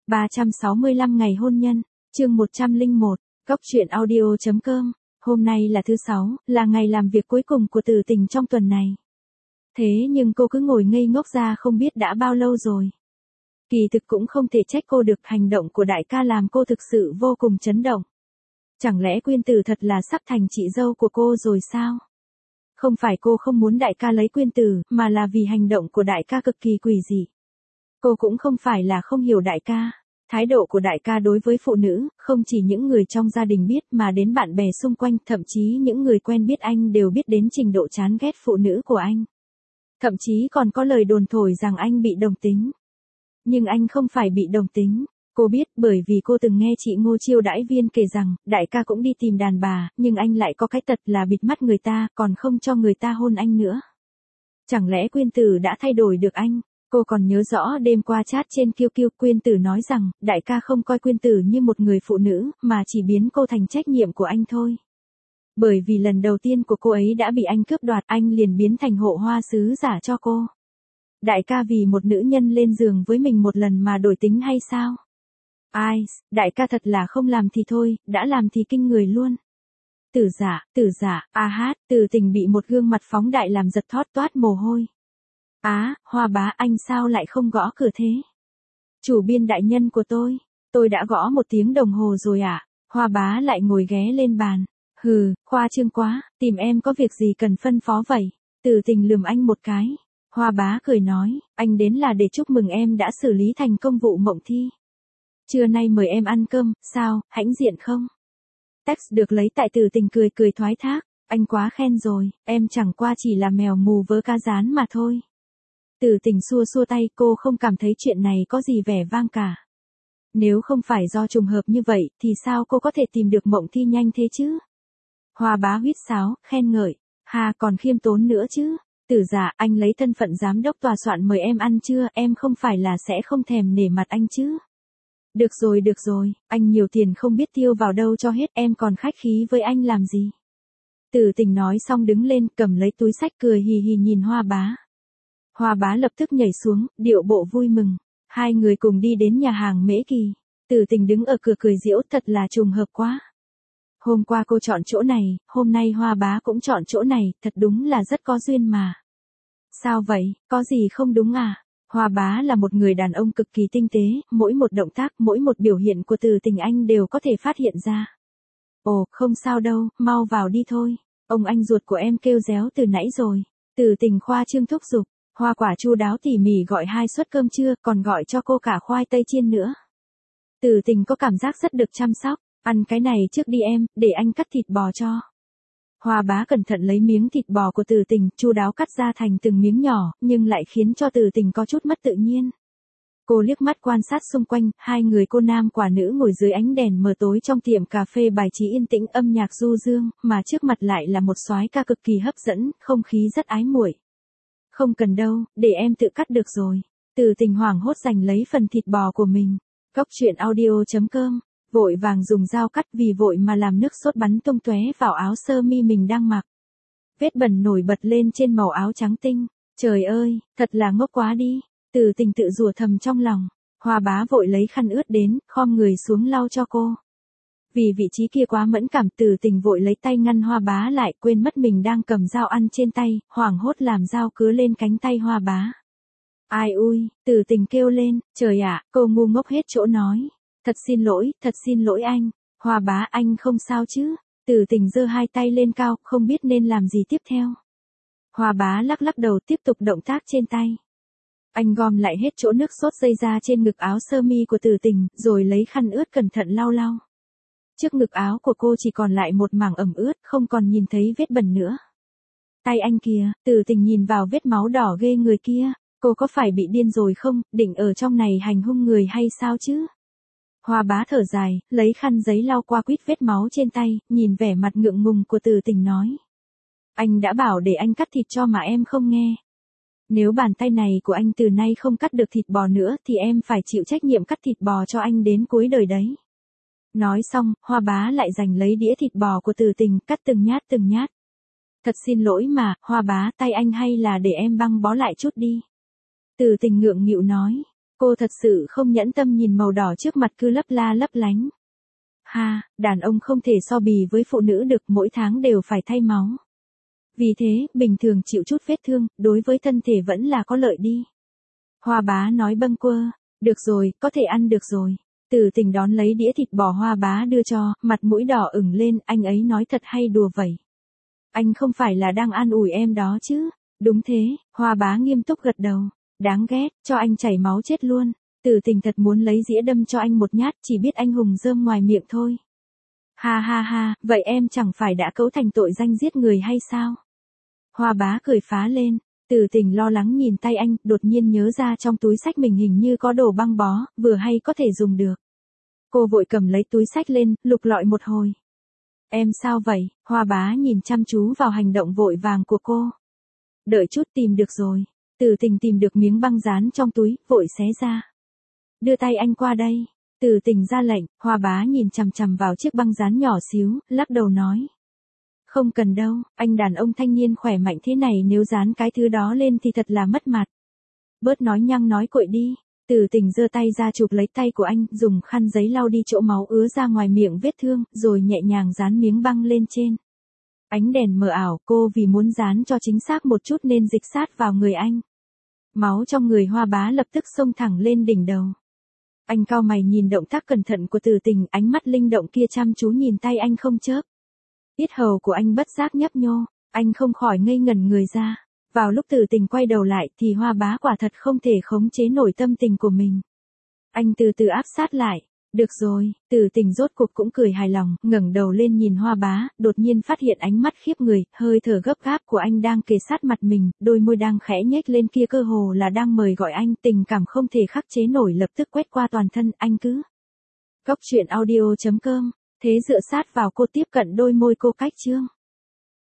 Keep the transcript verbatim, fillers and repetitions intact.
ba trăm sáu mươi lăm ngày hôn nhân, chương một trăm lẻ một, Cốc truyện audio chấm com. Hôm nay là thứ sáu, là ngày làm việc cuối cùng của Từ Tình trong tuần này. Thế nhưng cô cứ ngồi ngây ngốc ra không biết đã bao lâu rồi. Kỳ thực cũng không thể trách cô được, hành động của đại ca làm cô thực sự vô cùng chấn động. Chẳng lẽ Quyên Tử thật là sắp thành chị dâu của cô rồi sao? Không phải cô không muốn đại ca lấy Quyên Tử, mà là vì hành động của đại ca cực kỳ quỷ dị. Cô cũng không phải là không hiểu đại ca. Thái độ của đại ca đối với phụ nữ, không chỉ những người trong gia đình biết mà đến bạn bè xung quanh, thậm chí những người quen biết anh đều biết đến trình độ chán ghét phụ nữ của anh. Thậm chí còn có lời đồn thổi rằng anh bị đồng tính. Nhưng anh không phải bị đồng tính. Cô biết bởi vì cô từng nghe chị Ngô Chiêu Đãi Viên kể rằng, đại ca cũng đi tìm đàn bà, nhưng anh lại có cái tật là bịt mắt người ta, còn không cho người ta hôn anh nữa. Chẳng lẽ Quyên Tử đã thay đổi được anh? Cô còn nhớ rõ đêm qua chat trên Q Q, Quyên Tử nói rằng, đại ca không coi Quyên Tử như một người phụ nữ, mà chỉ biến cô thành trách nhiệm của anh thôi. Bởi vì lần đầu tiên của cô ấy đã bị anh cướp đoạt, anh liền biến thành hộ hoa sứ giả cho cô. Đại ca vì một nữ nhân lên giường với mình một lần mà đổi tính hay sao? Ai, đại ca thật là không làm thì thôi, đã làm thì kinh người luôn. Tử giả, tử giả, a hát, Từ Tình bị một gương mặt phóng đại làm giật thót toát mồ hôi. Á, Hoa bá, anh sao lại không gõ cửa thế? Chủ biên đại nhân của tôi, tôi đã gõ một tiếng đồng hồ rồi ạ. À? Hoa bá lại ngồi ghé lên bàn. Hừ, khoa trương quá, tìm em có việc gì cần phân phó vậy? Từ Tình lườm anh một cái. Hoa bá cười nói, anh đến là để chúc mừng em đã xử lý thành công vụ mộng thi. Trưa nay mời em ăn cơm, sao, hãnh diện không? Text được lấy tại Từ Tình cười cười thoái thác, anh quá khen rồi, em chẳng qua chỉ là mèo mù vớ cá rán mà thôi. Từ Tình xua xua tay, cô không cảm thấy chuyện này có gì vẻ vang cả. Nếu không phải do trùng hợp như vậy, thì sao cô có thể tìm được mộng thi nhanh thế chứ? Hoa bá huýt sáo, khen ngợi, hà còn khiêm tốn nữa chứ. Tử giả, anh lấy thân phận giám đốc tòa soạn mời em ăn chưa, em không phải là sẽ không thèm nể mặt anh chứ? Được rồi được rồi, anh nhiều tiền không biết tiêu vào đâu cho hết, em còn khách khí với anh làm gì? Từ Tình nói xong đứng lên, cầm lấy túi xách cười hì hì nhìn Hoa bá. Hoa bá lập tức nhảy xuống, điệu bộ vui mừng. Hai người cùng đi đến nhà hàng Mễ Kỳ. Từ Tình đứng ở cửa cười giễu, thật là trùng hợp quá. Hôm qua cô chọn chỗ này, hôm nay Hoa bá cũng chọn chỗ này, thật đúng là rất có duyên mà. Sao vậy, có gì không đúng à? Hoa bá là một người đàn ông cực kỳ tinh tế, mỗi một động tác, mỗi một biểu hiện của Từ Tình anh đều có thể phát hiện ra. Ồ, không sao đâu, mau vào đi thôi. Ông anh ruột của em kêu réo từ nãy rồi. Từ Tình khoa trương thúc giục. Hoa quả chu đáo tỉ mỉ gọi hai suất cơm trưa, còn gọi cho cô cả khoai tây chiên nữa. Từ Tình có cảm giác rất được chăm sóc. Ăn cái này trước đi em, để anh cắt thịt bò cho. Hoa bá cẩn thận lấy miếng thịt bò của Từ Tình, chu đáo cắt ra thành từng miếng nhỏ, nhưng lại khiến cho Từ Tình có chút mất tự nhiên. Cô liếc mắt quan sát xung quanh, hai người cô nam quả nữ ngồi dưới ánh đèn mờ tối trong tiệm cà phê bài trí yên tĩnh, âm nhạc du dương, mà trước mặt lại là một soái ca cực kỳ hấp dẫn, không khí rất ái muội. Không cần đâu, để em tự cắt được rồi. Từ Tình hoảng hốt giành lấy phần thịt bò của mình. Cốc truyện audio chấm com. Vội vàng dùng dao cắt, vì vội mà làm nước sốt bắn tung tóe vào áo sơ mi mình đang mặc. Vết bẩn nổi bật lên trên màu áo trắng tinh. Trời ơi, thật là ngốc quá đi. Từ Tình tự rủa thầm trong lòng. Hoa bá vội lấy khăn ướt đến, khom người xuống lau cho cô. Vì vị trí kia quá mẫn cảm, Từ Tình vội lấy tay ngăn Hoa bá lại, quên mất mình đang cầm dao ăn trên tay, hoảng hốt làm dao cứa lên cánh tay Hoa bá. Ai ui, Từ Tình kêu lên, trời ạ, cô ngu ngốc hết chỗ nói. Thật xin lỗi, thật xin lỗi anh. Hoa bá, anh không sao chứ? Từ Tình giơ hai tay lên cao, không biết nên làm gì tiếp theo. Hoa bá lắc lắc đầu, tiếp tục động tác trên tay. Anh gom lại hết chỗ nước sốt dây ra trên ngực áo sơ mi của Từ Tình, rồi lấy khăn ướt cẩn thận lau lau. Trước ngực áo của cô chỉ còn lại một mảng ẩm ướt, không còn nhìn thấy vết bẩn nữa. Tay anh kìa, Từ Tình nhìn vào vết máu đỏ ghê người kia. Cô có phải bị điên rồi không, định ở trong này hành hung người hay sao chứ? Hoa bá thở dài, lấy khăn giấy lau qua quýt vết máu trên tay, nhìn vẻ mặt ngượng ngùng của Từ Tình nói. Anh đã bảo để anh cắt thịt cho mà em không nghe. Nếu bàn tay này của anh từ nay không cắt được thịt bò nữa thì em phải chịu trách nhiệm cắt thịt bò cho anh đến cuối đời đấy. Nói xong, Hoa bá lại giành lấy đĩa thịt bò của Từ Tình, cắt từng nhát từng nhát. Thật xin lỗi mà, Hoa bá, tay anh hay là để em băng bó lại chút đi. Từ Tình ngượng nghịu nói. Cô thật sự không nhẫn tâm nhìn màu đỏ trước mặt cứ lấp la lấp lánh. Ha, đàn ông không thể so bì với phụ nữ được, mỗi tháng đều phải thay máu. Vì thế, bình thường chịu chút vết thương, đối với thân thể vẫn là có lợi đi. Hoa bá nói bâng quơ, được rồi, có thể ăn được rồi. Từ Tình đón lấy đĩa thịt bò Hoa bá đưa cho, mặt mũi đỏ ửng lên, anh ấy nói thật hay đùa vậy? Anh không phải là đang an ủi em đó chứ? Đúng thế, Hoa bá nghiêm túc gật đầu. Đáng ghét, cho anh chảy máu chết luôn. Từ Tình thật muốn lấy dĩa đâm cho anh một nhát, chỉ biết anh hùng rơm ngoài miệng thôi. Ha ha ha, vậy em chẳng phải đã cấu thành tội danh giết người hay sao? Hoa bá cười phá lên. Từ Tình lo lắng nhìn tay anh, đột nhiên nhớ ra trong túi xách mình hình như có đồ băng bó, vừa hay có thể dùng được. Cô vội cầm lấy túi xách lên, lục lọi một hồi. Em sao vậy? Hoa bá nhìn chăm chú vào hành động vội vàng của cô. Đợi chút, tìm được rồi. Từ Tình tìm được miếng băng dán trong túi, vội xé ra. Đưa tay anh qua đây. Từ Tình ra lệnh, Hoa bá nhìn chằm chằm vào chiếc băng dán nhỏ xíu, lắc đầu nói. Không cần đâu, anh đàn ông thanh niên khỏe mạnh thế này nếu dán cái thứ đó lên thì thật là mất mặt. Bớt nói nhăng nói cội đi. Từ Tình giơ tay ra chụp lấy tay của anh, dùng khăn giấy lau đi chỗ máu ứa ra ngoài miệng vết thương, rồi nhẹ nhàng dán miếng băng lên trên. Ánh đèn mờ ảo, cô vì muốn dán cho chính xác một chút nên dịch sát vào người anh. Máu trong người Hoa bá lập tức xông thẳng lên đỉnh đầu. Anh cau mày nhìn động tác cẩn thận của Từ Tình, ánh mắt linh động kia chăm chú nhìn tay anh không chớp. Yết hầu của anh bất giác nhấp nhô, anh không khỏi ngây ngẩn người ra. Vào lúc Từ Tình quay đầu lại thì Hoa bá quả thật không thể khống chế nổi tâm tình của mình. Anh từ từ áp sát lại. Được rồi, Từ Tình rốt cuộc cũng cười hài lòng, ngẩng đầu lên nhìn Hoa bá, đột nhiên phát hiện ánh mắt khiếp người, hơi thở gấp gáp của anh đang kề sát mặt mình, đôi môi đang khẽ nhếch lên kia cơ hồ là đang mời gọi anh, tình cảm không thể khắc chế nổi lập tức quét qua toàn thân, anh cứ. Cốc truyện audio chấm com, thế dựa sát vào cô tiếp cận đôi môi cô cách chương.